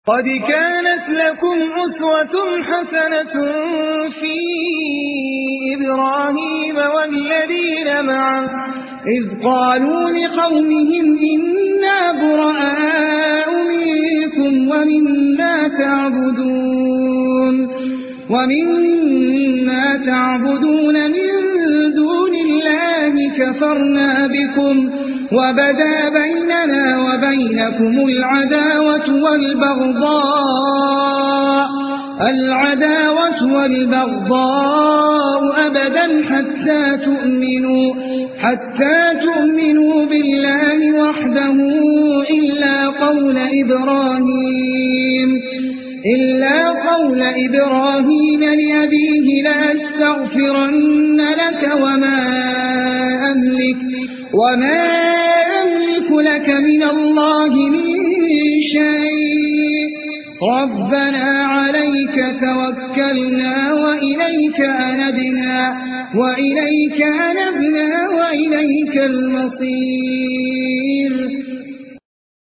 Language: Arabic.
قد كانت لكم أسوة حسنة في إبراهيم والذين معه إذ قالوا لقومهم إنا براء منكم ومما تعبدون من دون الله كفرنا بكم وبدا بيننا وبينكم العداوة والبغضاء أبدا حتى تؤمنوا بالله وحده إلا قول إبراهيم لأبيه لأستغفرن لك وما أملك لك من الله من شيء ربنا عليك توكلنا وإليك أنبنا وإليك المصير.